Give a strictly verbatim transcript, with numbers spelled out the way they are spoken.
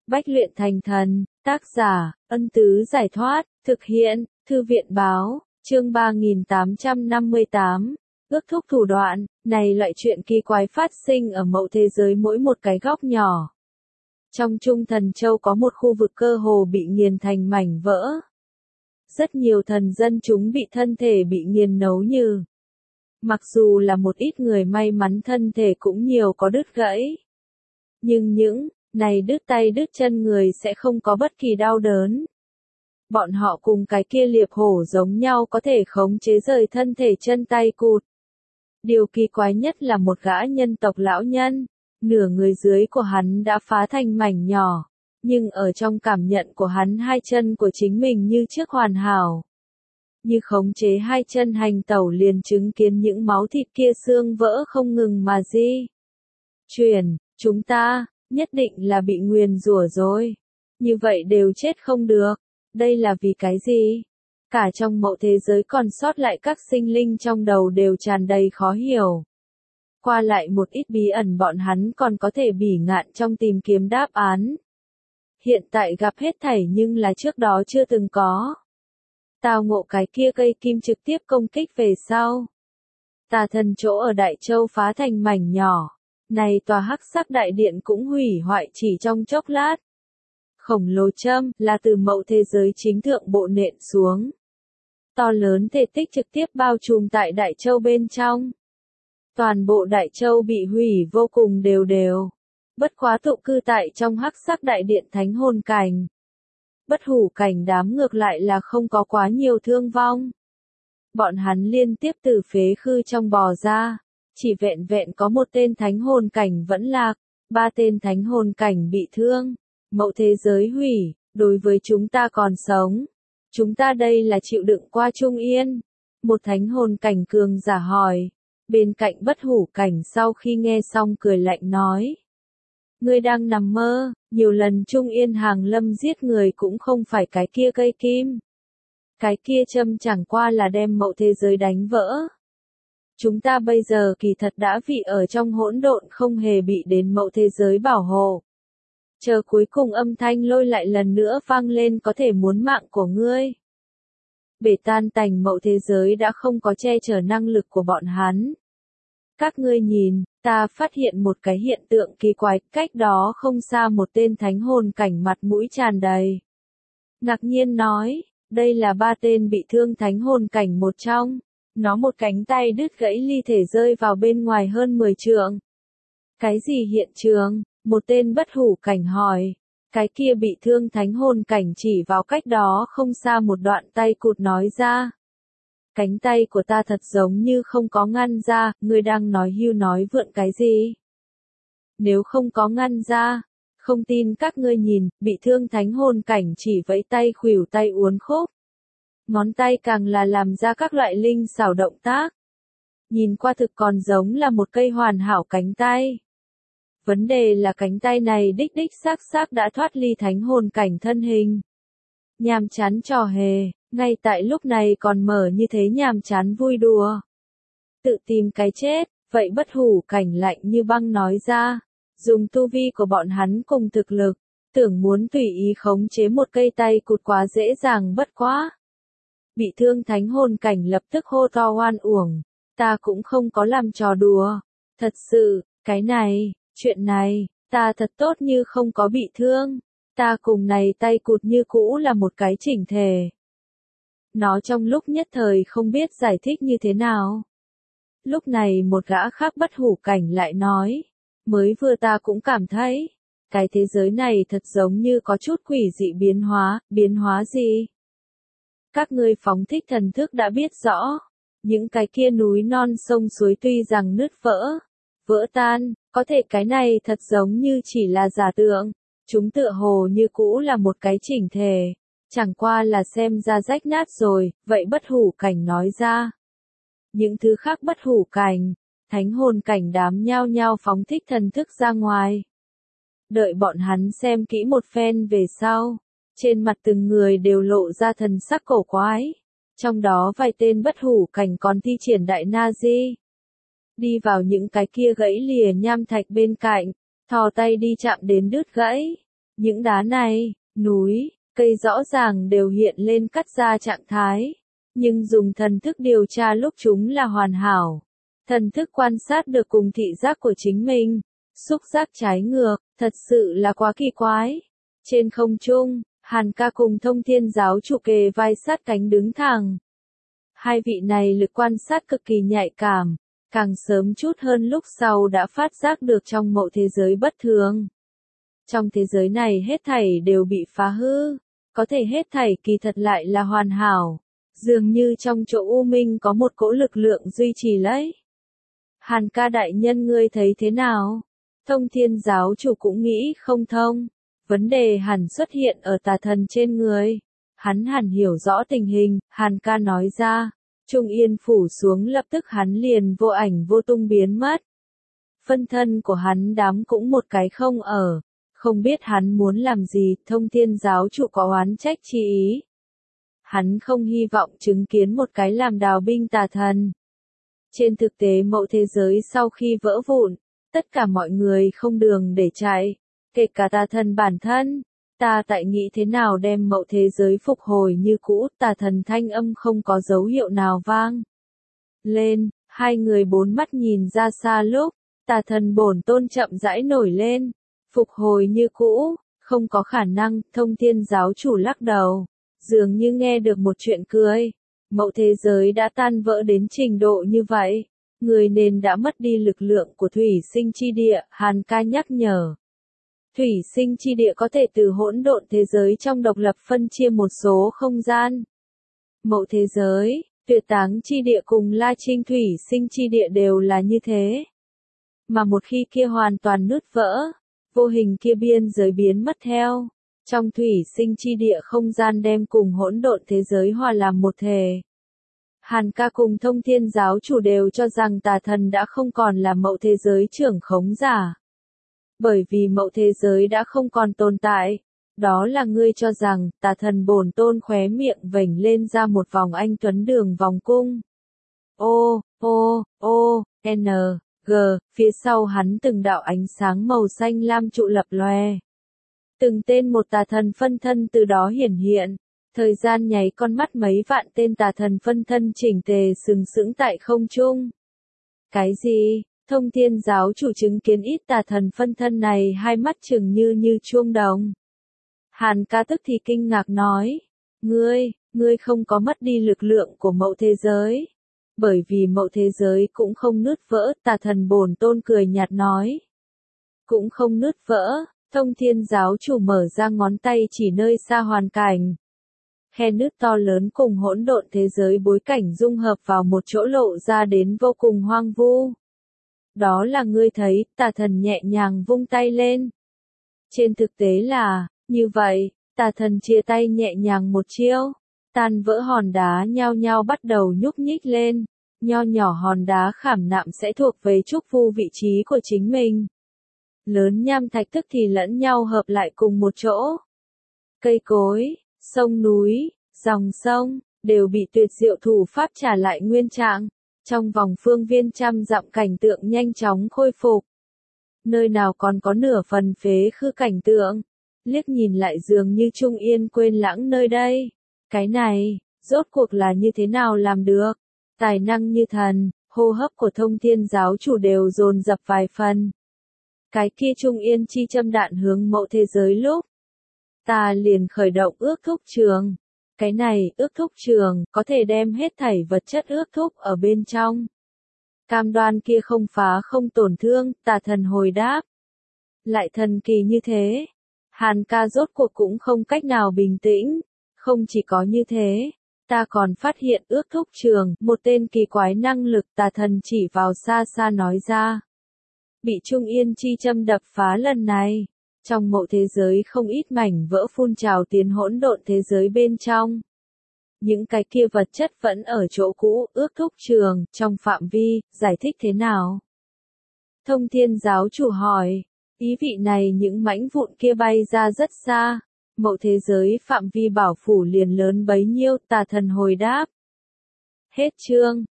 Bách luyện thành thần, tác giả, Ân Tứ Giải Thoát, thực hiện, Thư viện Báo, chương ba nghìn tám trăm năm mươi tám. Ước thúc thủ đoạn, này loại chuyện kỳ quái phát sinh ở mậu thế giới mỗi một cái góc nhỏ. Trong Trung Thần Châu có một khu vực cơ hồ bị nghiền thành mảnh vỡ. Rất nhiều thần dân chúng bị thân thể bị nghiền nấu như. Mặc dù là một ít người may mắn thân thể cũng nhiều có đứt gãy. Nhưng những này đứt tay đứt chân người sẽ không có bất kỳ đau đớn. Bọn họ cùng cái kia liệp hổ giống nhau có thể khống chế rời thân thể chân tay cụt. Điều kỳ quái nhất là một gã nhân tộc lão nhân, nửa người dưới của hắn đã phá thành mảnh nhỏ, nhưng ở trong cảm nhận của hắn hai chân của chính mình như trước hoàn hảo. Như khống chế hai chân hành tẩu liền chứng kiến những máu thịt kia xương vỡ không ngừng mà di. Truyền, chúng ta, nhất định là bị nguyền rủa rồi. Như vậy đều chết không được. Đây là vì cái gì? Cả trong mậu thế giới còn sót lại các sinh linh trong đầu đều tràn đầy khó hiểu. Qua lại một ít bí ẩn bọn hắn còn có thể bỉ ngạn trong tìm kiếm đáp án. Hiện tại gặp hết thảy nhưng là trước đó chưa từng có. Tao ngộ cái kia cây kim trực tiếp công kích về sau. Tà thần chỗ ở Đại Châu phá thành mảnh nhỏ. Này tòa hắc sắc đại điện cũng hủy hoại chỉ trong chốc lát. Khổng lồ châm là từ mậu thế giới chính thượng bộ nện xuống. To lớn thể tích trực tiếp bao trùm tại Đại Châu bên trong. Toàn bộ Đại Châu bị hủy vô cùng đều đều. Bất quá tụ cư tại trong hắc sắc đại điện thánh hồn cảnh. Bất hủ cảnh đám ngược lại là không có quá nhiều thương vong. Bọn hắn liên tiếp từ phế khư trong bò ra. Chỉ vẹn vẹn có một tên thánh hồn cảnh vẫn lạc, ba tên thánh hồn cảnh bị thương. Mậu thế giới hủy, đối với chúng ta còn sống. Chúng ta đây là chịu đựng qua trung yên. Một thánh hồn cảnh cường giả hỏi. Bên cạnh bất hủ cảnh sau khi nghe xong cười lạnh nói. Ngươi đang nằm mơ, nhiều lần trung yên hàng lâm giết người cũng không phải cái kia cây kim. Cái kia châm chẳng qua là đem mậu thế giới đánh vỡ. Chúng ta bây giờ kỳ thật đã vị ở trong hỗn độn không hề bị đến mậu thế giới bảo hộ. Chờ cuối cùng âm thanh lôi lại lần nữa vang lên có thể muốn mạng của ngươi. Bể tan tành mậu thế giới đã không có che chở năng lực của bọn hắn. Các ngươi nhìn, ta phát hiện một cái hiện tượng kỳ quái, cách đó không xa một tên thánh hồn cảnh mặt mũi tràn đầy. Ngạc nhiên nói, đây là ba tên bị thương thánh hồn cảnh một trong. Nó một cánh tay đứt gãy ly thể rơi vào bên ngoài hơn mười trượng. Cái gì hiện trường? Một tên bất hủ cảnh hỏi. Cái kia bị thương thánh hồn cảnh chỉ vào cách đó không xa một đoạn tay cụt nói ra. Cánh tay của ta thật giống như không có ngăn ra, ngươi đang nói hưu nói vượn cái gì? Nếu không có ngăn ra, không tin các ngươi nhìn, bị thương thánh hồn cảnh chỉ vẫy tay khuỷu tay uốn khúc. Ngón tay càng là làm ra các loại linh xảo động tác. Nhìn qua thực còn giống là một cây hoàn hảo cánh tay. Vấn đề là cánh tay này đích đích xác xác đã thoát ly thánh hồn cảnh thân hình. Nhàm chán trò hề, ngay tại lúc này còn mở như thế nhàm chán vui đùa. Tự tìm cái chết, vậy bất hủ cảnh lạnh như băng nói ra. Dùng tu vi của bọn hắn cùng thực lực, tưởng muốn tùy ý khống chế một cây tay cụt quá dễ dàng bất quá. Bị thương thánh hồn cảnh lập tức hô to oan uổng, ta cũng không có làm trò đùa, thật sự, cái này, chuyện này, ta thật tốt như không có bị thương, ta cùng này tay cụt như cũ là một cái chỉnh thể. Nó trong lúc nhất thời không biết giải thích như thế nào. Lúc này một gã khác bất hủ cảnh lại nói, mới vừa ta cũng cảm thấy, cái thế giới này thật giống như có chút quỷ dị biến hóa, biến hóa gì? Các ngươi phóng thích thần thức đã biết rõ, những cái kia núi non sông suối tuy rằng nứt vỡ, vỡ tan, có thể cái này thật giống như chỉ là giả tượng, chúng tựa hồ như cũ là một cái chỉnh thể, chẳng qua là xem ra rách nát rồi, vậy bất hủ cảnh nói ra. Những thứ khác bất hủ cảnh, thánh hồn cảnh đám nhao nhao phóng thích thần thức ra ngoài. Đợi bọn hắn xem kỹ một phen về sau. Trên mặt từng người đều lộ ra thần sắc cổ quái. Trong đó vài tên bất hủ cảnh còn thi triển đại na di. Đi vào những cái kia gãy lìa nham thạch bên cạnh, thò tay đi chạm đến đứt gãy. Những đá này, núi, cây rõ ràng đều hiện lên cắt ra trạng thái, nhưng dùng thần thức điều tra lúc chúng là hoàn hảo. Thần thức quan sát được cùng thị giác của chính mình, xúc giác trái ngược, thật sự là quá kỳ quái. Trên không trung, Hàn Ca cùng Thông Thiên giáo chủ kề vai sát cánh đứng thẳng. Hai vị này lực quan sát cực kỳ nhạy cảm, càng sớm chút hơn lúc sau đã phát giác được trong mộ thế giới bất thường. Trong thế giới này hết thảy đều bị phá hư, có thể hết thảy kỳ thật lại là hoàn hảo, dường như trong chỗ u minh có một cỗ lực lượng duy trì lấy. Hàn Ca đại nhân ngươi thấy thế nào? Thông Thiên giáo chủ cũng nghĩ không thông, vấn đề hẳn xuất hiện ở tà thần trên người. Hắn hẳn hiểu rõ tình hình, Hàn Ca nói ra, Trung Yên phủ xuống lập tức hắn liền vô ảnh vô tung biến mất. Phân thân của hắn đám cũng một cái không ở, không biết hắn muốn làm gì, Thông Thiên giáo chủ có oán trách chi ý. Hắn không hy vọng chứng kiến một cái làm đào binh tà thần. Trên thực tế mộ thế giới sau khi vỡ vụn, tất cả mọi người không đường để chạy, kể cả tà thần bản thân. Ta tại nghĩ thế nào đem mộ thế giới phục hồi như cũ, tà thần thanh âm không có dấu hiệu nào vang lên, hai người bốn mắt nhìn ra xa lúc, tà thần bổn tôn chậm rãi nổi lên, phục hồi như cũ, không có khả năng, Thông Thiên giáo chủ lắc đầu, dường như nghe được một chuyện cười, mộ thế giới đã tan vỡ đến trình độ như vậy, người nên đã mất đi lực lượng của thủy sinh chi địa, Hàn Ca nhắc nhở. Thủy sinh chi địa có thể từ hỗn độn thế giới trong độc lập phân chia một số không gian. Mộ thế giới, tuyệt táng chi địa cùng La Trinh thủy sinh chi địa đều là như thế. Mà một khi kia hoàn toàn nứt vỡ, vô hình kia biên giới biến mất theo. Trong thủy sinh chi địa không gian đem cùng hỗn độn thế giới hòa làm một thể. Hàn Ca cùng Thông Thiên giáo chủ đều cho rằng tà thần đã không còn là mộ thế giới trưởng khống giả. Bởi vì mộ thế giới đã không còn tồn tại, đó là ngươi cho rằng, tà thần bổn tôn khóe miệng vểnh lên ra một vòng anh tuấn đường vòng cung. O, O, O, N, G, phía sau hắn từng đạo ánh sáng màu xanh lam trụ lập lòe. Từng tên một tà thần phân thân từ đó hiển hiện, thời gian nháy con mắt mấy vạn tên tà thần phân thân chỉnh tề sừng sững tại không trung. Cái gì? Thông Thiên giáo chủ chứng kiến ít tà thần phân thân này hai mắt chừng như như chuông đồng. Hàn Ca tức thì kinh ngạc nói, ngươi, ngươi không có mất đi lực lượng của mộ thế giới. Bởi vì mộ thế giới cũng không nứt vỡ, tà thần bổn tôn cười nhạt nói. Cũng không nứt vỡ, Thông Thiên giáo chủ mở ra ngón tay chỉ nơi xa hoàn cảnh. Khe nứt to lớn cùng hỗn độn thế giới bối cảnh dung hợp vào một chỗ lộ ra đến vô cùng hoang vu. Đó là ngươi thấy, tà thần nhẹ nhàng vung tay lên. Trên thực tế là, như vậy, tà thần chia tay nhẹ nhàng một chiêu, tan vỡ hòn đá nhao nhao bắt đầu nhúc nhích lên, nho nhỏ hòn đá khảm nạm sẽ thuộc về trúc vu vị trí của chính mình. Lớn nham thạch tức thì lẫn nhau hợp lại cùng một chỗ. Cây cối, sông núi, dòng sông, đều bị tuyệt diệu thủ pháp trả lại nguyên trạng. Trong vòng phương viên trăm dặm cảnh tượng nhanh chóng khôi phục. Nơi nào còn có nửa phần phế khư cảnh tượng, liếc nhìn lại dường như Trung Yên quên lãng nơi đây. Cái này, rốt cuộc là như thế nào làm được? Tài năng như thần, hô hấp của Thông Thiên giáo chủ đều dồn dập vài phần. Cái kia Trung Yên chi châm đạn hướng mộ thế giới lúc. Ta liền khởi động ước thúc trường. Cái này, ước thúc trường, có thể đem hết thảy vật chất ước thúc ở bên trong. Cam đoan kia không phá không tổn thương, tà thần hồi đáp. Lại thần kỳ như thế. Hàn Ca rốt cuộc cũng không cách nào bình tĩnh. Không chỉ có như thế, ta còn phát hiện ước thúc trường, một tên kỳ quái năng lực tà thần chỉ vào xa xa nói ra. Bị Trung Yên chi châm đập phá lần này. Trong mộ thế giới không ít mảnh vỡ phun trào tiến hỗn độn thế giới bên trong. Những cái kia vật chất vẫn ở chỗ cũ, ước thúc trường, trong phạm vi, giải thích thế nào? Thông Thiên giáo chủ hỏi, ý vị này những mảnh vụn kia bay ra rất xa, mộ thế giới phạm vi bảo phủ liền lớn bấy nhiêu, tà thần hồi đáp. Hết chương.